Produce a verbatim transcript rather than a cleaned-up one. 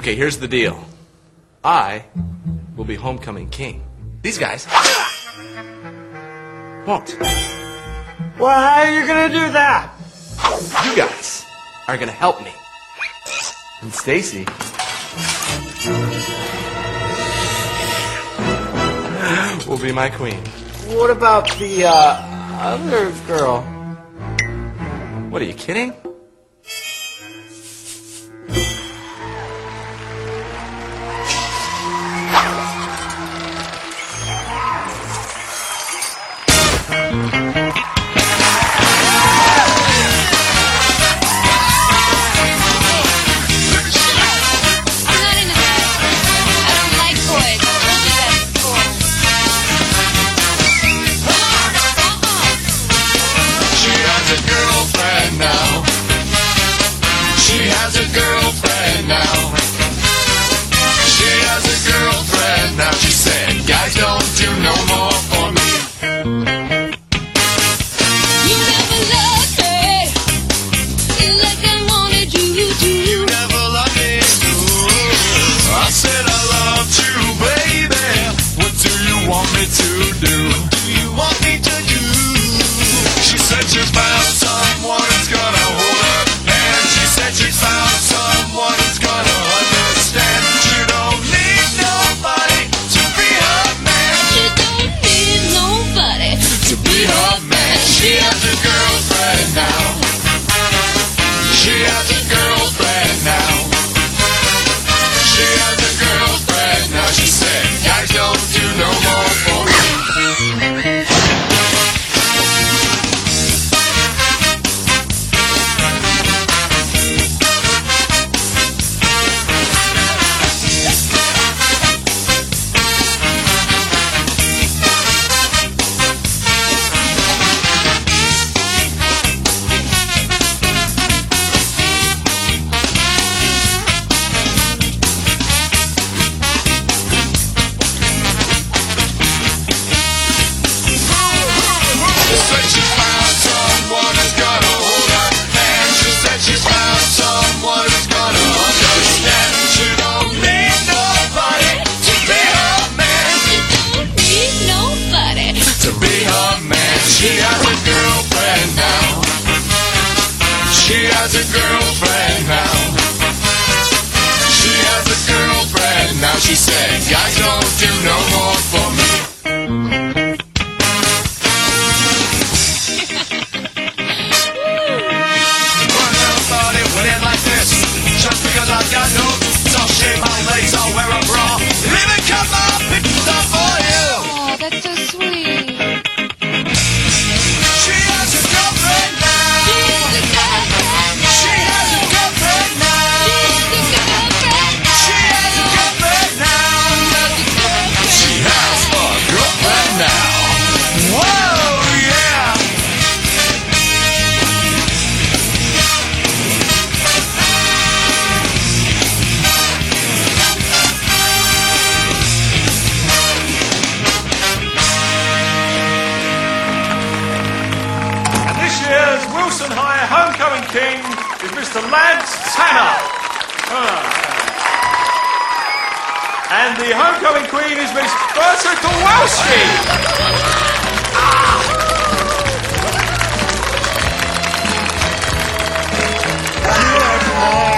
Okay, here's the deal. I will be homecoming king. These guys won't. Well, how are you gonna do that? You guys are gonna help me. And Stacy will be my queen. What about the, uh, other girl? What, are you kidding? She said, guys don't do no more for me. One little body went in like this. Just because I've got no soft shape, my legs, I'll wear a bra. Even cut my pictures up for you. Oh, that's so sweet. She has a girlfriend now. She has a girlfriend now. She has a girlfriend now. She has a girlfriend now. Whoa, yeah. And this year's Wilson High Homecoming King is Mister Lance Tanner. Ah. And the Homecoming Queen is Miss Berta Kowalski. Good morning.